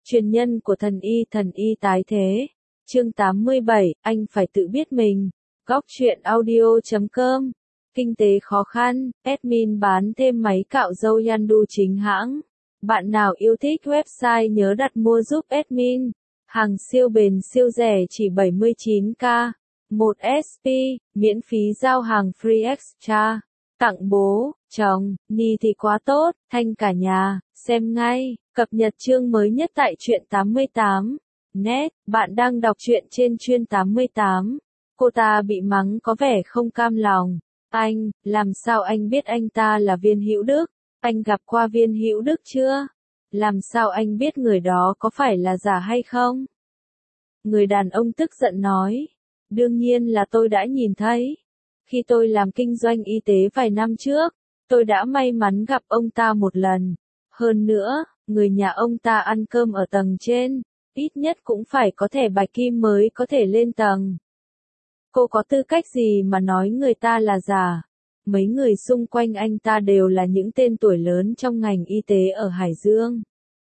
Truyền nhân của thần y tái thế. Chương 87, anh phải tự biết mình. Góc truyện audio.com. Kinh tế khó khăn, admin bán thêm máy cạo râu Yandu chính hãng. Bạn nào yêu thích website nhớ đặt mua giúp admin. Hàng siêu bền siêu rẻ chỉ 79k. 1 SP, miễn phí giao hàng free extra. Tặng bố, chồng, ni thì quá tốt, thanh cả nhà, xem ngay, cập nhật chương mới nhất tại truyện 88. Net, bạn đang đọc truyện trên chuyên 88. Cô ta bị mắng có vẻ không cam lòng. Anh, làm sao anh biết anh ta là Viên Hữu Đức? Anh gặp qua Viên Hữu Đức chưa? Làm sao anh biết người đó có phải là giả hay không? Người đàn ông tức giận nói. Đương nhiên là tôi đã nhìn thấy. Khi tôi làm kinh doanh y tế vài năm trước, tôi đã may mắn gặp ông ta một lần. Hơn nữa, người nhà ông ta ăn cơm ở tầng trên, ít nhất cũng phải có thẻ bạch kim mới có thể lên tầng. Cô có tư cách gì mà nói người ta là giả? Mấy người xung quanh anh ta đều là những tên tuổi lớn trong ngành y tế ở Hải Dương.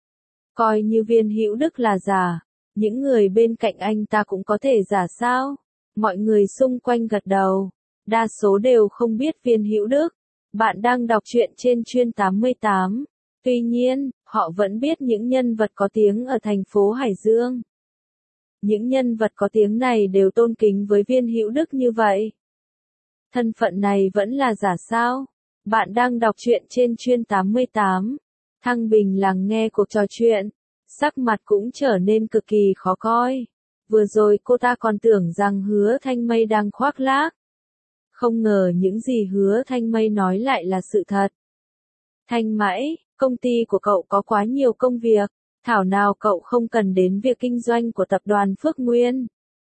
Coi như Viên Hữu Đức là giả, những người bên cạnh anh ta cũng có thể giả sao? Mọi người xung quanh gật đầu. Đa số đều không biết Viên Hữu Đức. Bạn đang đọc truyện trên chuyên 88. Tuy nhiên, họ vẫn biết những nhân vật có tiếng ở thành phố Hải Dương. Những nhân vật có tiếng này đều tôn kính với Viên Hữu Đức như vậy. Thân phận này vẫn là giả sao? Bạn đang đọc truyện trên chuyên 88. Thăng Bình lắng nghe cuộc trò chuyện. Sắc mặt cũng trở nên cực kỳ khó coi. Vừa rồi cô ta còn tưởng rằng Hứa Thanh Mây đang khoác lác. Không ngờ những gì Hứa Thanh Mây nói lại là sự thật. Thanh Mãi, công ty của cậu có quá nhiều công việc, thảo nào cậu không cần đến việc kinh doanh của tập đoàn Phước Nguyên.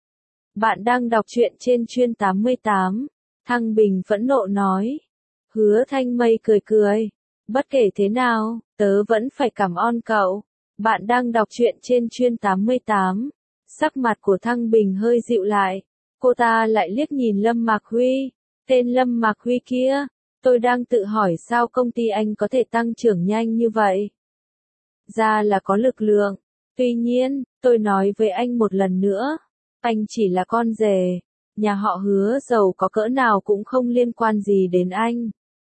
Bạn đang đọc truyện trên chuyên 88. Thăng Bình phẫn nộ nói. Hứa Thanh Mây cười cười. Bất kể thế nào, tớ vẫn phải cảm ơn cậu. Bạn đang đọc truyện trên chuyên 88. Sắc mặt của Thăng Bình hơi dịu lại. Cô ta lại liếc nhìn Lâm Mạc Huy. Tên Lâm Mạc Huy kia, tôi đang tự hỏi sao công ty anh có thể tăng trưởng nhanh như vậy. Ra là có lực lượng. Tuy nhiên, tôi nói với anh một lần nữa. Anh chỉ là con rể. Nhà họ Hứa giàu có cỡ nào cũng không liên quan gì đến anh.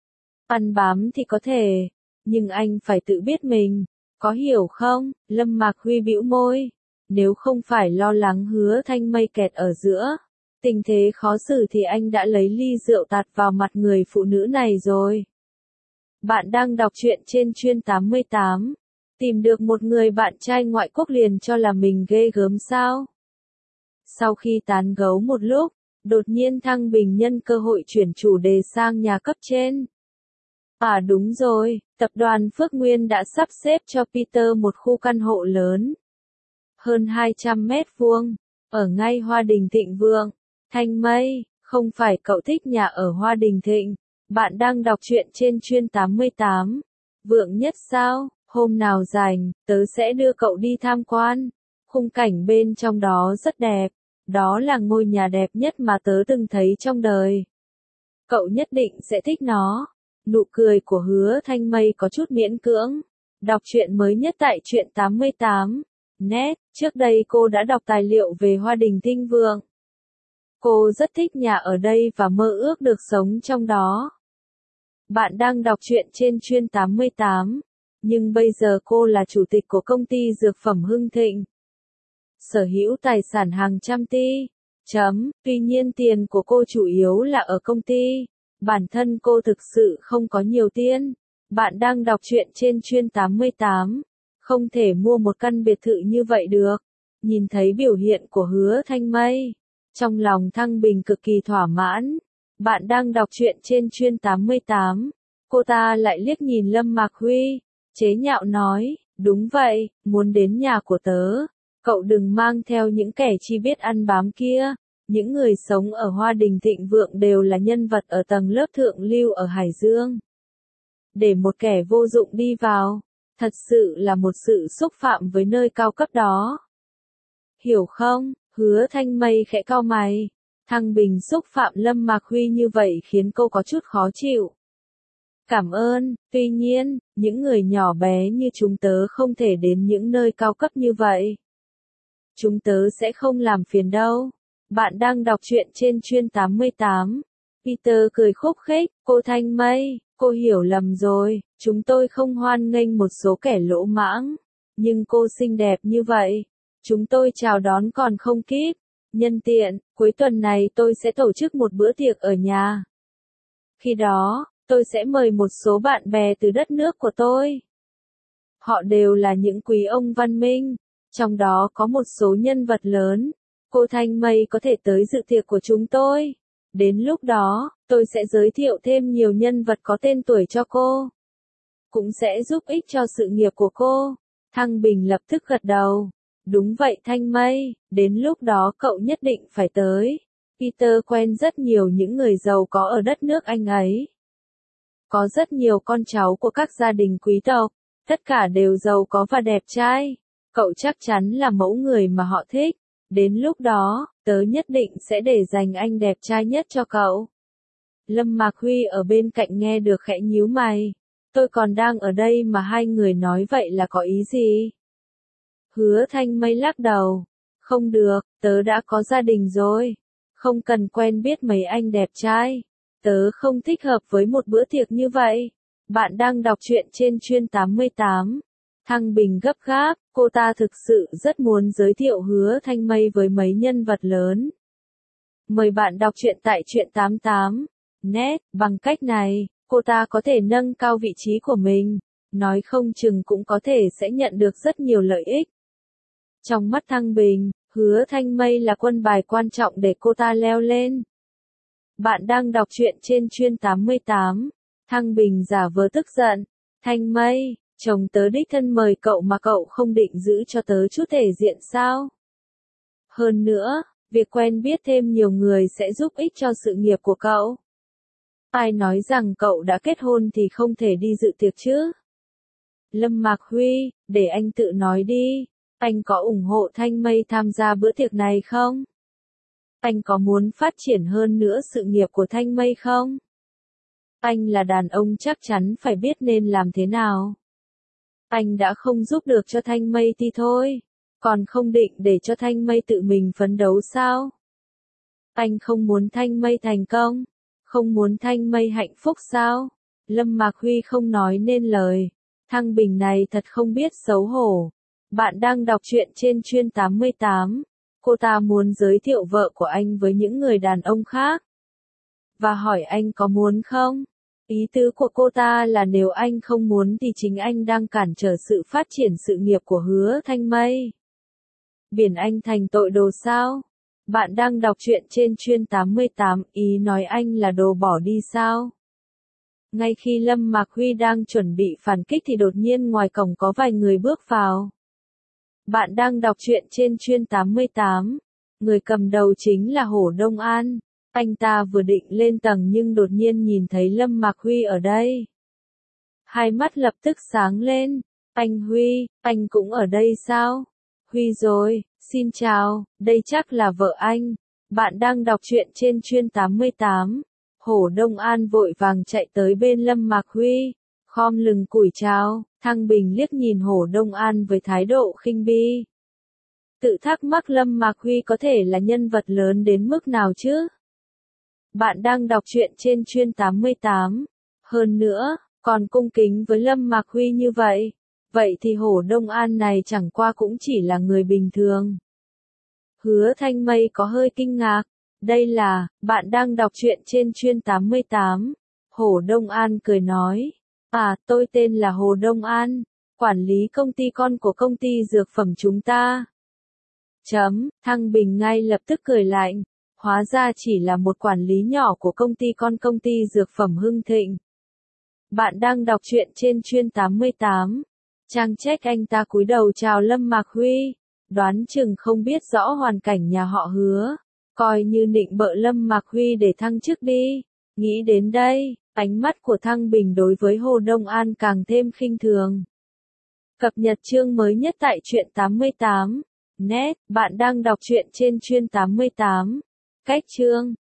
Ăn bám thì có thể, nhưng anh phải tự biết mình. Có hiểu không? Lâm Mạc Huy bĩu môi. Nếu không phải lo lắng Hứa Thanh Mây kẹt ở giữa tình thế khó xử thì anh đã lấy ly rượu tạt vào mặt người phụ nữ này rồi. Bạn đang đọc truyện trên chuyên 88. Tìm được một người bạn trai ngoại quốc liền cho là mình ghê gớm sao? Sau khi tán gẫu một lúc, đột nhiên Thăng Bình nhân cơ hội chuyển chủ đề sang nhà cấp trên. À đúng rồi, tập đoàn Phước Nguyên đã sắp xếp cho Peter một khu căn hộ lớn. Hơn 200 mét vuông, ở ngay Hoa Đình Thịnh Vượng. Thanh Mây, không phải cậu thích nhà ở Hoa Đình Thịnh. Bạn đang đọc truyện trên chuyên 88. Vượng nhất sao? Hôm nào rảnh, tớ sẽ đưa cậu đi tham quan. Khung cảnh bên trong đó rất đẹp. Đó là ngôi nhà đẹp nhất mà tớ từng thấy trong đời. Cậu nhất định sẽ thích nó. Nụ cười của Hứa Thanh Mây có chút miễn cưỡng. Đọc truyện mới nhất tại truyện 88. Net, trước đây cô đã đọc tài liệu về Hoa Đình Thịnh Vượng. Cô rất thích nhà ở đây và mơ ước được sống trong đó. Bạn đang đọc truyện trên chuyên 88. Nhưng bây giờ cô là chủ tịch của công ty dược phẩm Hưng Thịnh. Sở hữu tài sản hàng trăm tỷ. Tuy nhiên tiền của cô chủ yếu là ở công ty. Bản thân cô thực sự không có nhiều tiền. Bạn đang đọc truyện trên chuyên 88. Không thể mua một căn biệt thự như vậy được. Nhìn thấy biểu hiện của Hứa Thanh Mây. Trong lòng Thăng Bình cực kỳ thỏa mãn. Bạn đang đọc truyện trên chuyên 88. Cô ta lại liếc nhìn Lâm Mạc Huy. Chế nhạo nói, đúng vậy, muốn đến nhà của tớ. Cậu đừng mang theo những kẻ chi biết ăn bám kia. Những người sống ở Hoa Đình Thịnh Vượng đều là nhân vật ở tầng lớp thượng lưu ở Hải Dương. Để một kẻ vô dụng đi vào, thật sự là một sự xúc phạm với nơi cao cấp đó. Hiểu không? Hứa Thanh Mây khẽ cau mày. Thăng Bình xúc phạm Lâm Mạc Huy như vậy khiến cô có chút khó chịu. Cảm ơn, tuy nhiên, những người nhỏ bé như chúng tớ không thể đến những nơi cao cấp như vậy. Chúng tớ sẽ không làm phiền đâu. Bạn đang đọc truyện trên chuyên 88. Peter cười khúc khích, cô Thanh Mây, cô hiểu lầm rồi, chúng tôi không hoan nghênh một số kẻ lỗ mãng. Nhưng cô xinh đẹp như vậy, chúng tôi chào đón còn không kịp. Nhân tiện, cuối tuần này tôi sẽ tổ chức một bữa tiệc ở nhà. Khi đó, tôi sẽ mời một số bạn bè từ đất nước của tôi. Họ đều là những quý ông văn minh, trong đó có một số nhân vật lớn. Cô Thanh Mây có thể tới dự tiệc của chúng tôi. Đến lúc đó, tôi sẽ giới thiệu thêm nhiều nhân vật có tên tuổi cho cô. Cũng sẽ giúp ích cho sự nghiệp của cô. Thăng Bình lập tức gật đầu. Đúng vậy Thanh Mây, đến lúc đó cậu nhất định phải tới. Peter quen rất nhiều những người giàu có ở đất nước Anh ấy. Có rất nhiều con cháu của các gia đình quý tộc, tất cả đều giàu có và đẹp trai. Cậu chắc chắn là mẫu người mà họ thích. Đến lúc đó, tớ nhất định sẽ để dành anh đẹp trai nhất cho cậu. Lâm Mạc Huy ở bên cạnh nghe được khẽ nhíu mày. Tôi còn đang ở đây mà hai người nói vậy là có ý gì? Hứa Thanh Mây lắc đầu. Không được, tớ đã có gia đình rồi. Không cần quen biết mấy anh đẹp trai. Tớ không thích hợp với một bữa tiệc như vậy. Bạn đang đọc truyện trên chuyên 88. Thăng Bình gấp gáp, cô ta thực sự rất muốn giới thiệu Hứa Thanh Mây với mấy nhân vật lớn. Mời bạn đọc truyện tại truyện 88. Net, bằng cách này, cô ta có thể nâng cao vị trí của mình. Nói không chừng cũng có thể sẽ nhận được rất nhiều lợi ích. Trong mắt Thăng Bình, Hứa Thanh Mây là quân bài quan trọng để cô ta leo lên. Bạn đang đọc truyện trên chuyên 88. Thăng Bình giả vờ tức giận. Thanh Mây, chồng tớ đích thân mời cậu mà cậu không định giữ cho tớ chút thể diện sao? Hơn nữa, việc quen biết thêm nhiều người sẽ giúp ích cho sự nghiệp của cậu. Ai nói rằng cậu đã kết hôn thì không thể đi dự tiệc chứ? Lâm Mạc Huy, để anh tự nói đi. Anh có ủng hộ Thanh Mây tham gia bữa tiệc này không? Anh có muốn phát triển hơn nữa sự nghiệp của Thanh Mây không? Anh là đàn ông chắc chắn phải biết nên làm thế nào. Anh đã không giúp được cho Thanh Mây thì thôi. Còn không định để cho Thanh Mây tự mình phấn đấu sao? Anh không muốn Thanh Mây thành công. Không muốn Thanh Mây hạnh phúc sao? Lâm Mạc Huy không nói nên lời. Thăng Bình này thật không biết xấu hổ. Bạn đang đọc truyện trên chuyên 88. Cô ta muốn giới thiệu vợ của anh với những người đàn ông khác. Và hỏi anh có muốn không? Ý tứ của cô ta là nếu anh không muốn thì chính anh đang cản trở sự phát triển sự nghiệp của Hứa Thanh Mây. Biển anh thành tội đồ sao? Bạn đang đọc truyện trên chuyên 88, ý nói anh là đồ bỏ đi sao? Ngay khi Lâm Mạc Huy đang chuẩn bị phản kích thì đột nhiên ngoài cổng có vài người bước vào. Bạn đang đọc truyện trên chuyên 88. Người cầm đầu chính là Hổ Đông An. Anh ta vừa định lên tầng nhưng đột nhiên nhìn thấy Lâm Mạc Huy ở đây. Hai mắt lập tức sáng lên. Anh Huy, anh cũng ở đây sao? Huy rồi, xin chào, đây chắc là vợ anh. Bạn đang đọc truyện trên chuyên 88. Hổ Đông An vội vàng chạy tới bên Lâm Mạc Huy. Khom lưng cúi chào. Thăng Bình liếc nhìn Hổ Đông An với thái độ khinh bi. Tự thắc mắc Lâm Mạc Huy có thể là nhân vật lớn đến mức nào chứ? Bạn đang đọc truyện trên chuyên 88. Hơn nữa, còn cung kính với Lâm Mạc Huy như vậy. Vậy thì Hổ Đông An này chẳng qua cũng chỉ là người bình thường. Hứa Thanh Mây có hơi kinh ngạc. Đây là, bạn đang đọc truyện trên chuyên 88. Hổ Đông An cười nói. À, tôi tên là Hồ Đông An, quản lý công ty con của công ty dược phẩm chúng ta. Thăng Bình ngay lập tức cười lạnh. Hóa ra chỉ là một quản lý nhỏ của công ty con công ty dược phẩm Hưng Thịnh. Bạn đang đọc truyện trên chuyên 88. Trang trách anh ta cúi đầu chào Lâm Mạc Huy. Đoán chừng không biết rõ hoàn cảnh nhà họ Hứa. Coi như nịnh bợ Lâm Mạc Huy để thăng chức đi. Nghĩ đến đây, ánh mắt của Thăng Bình đối với Hồ Đông An càng thêm khinh thường. Cập nhật chương mới nhất tại truyện 88. Net, bạn đang đọc truyện trên chuyên 88. Cách chương.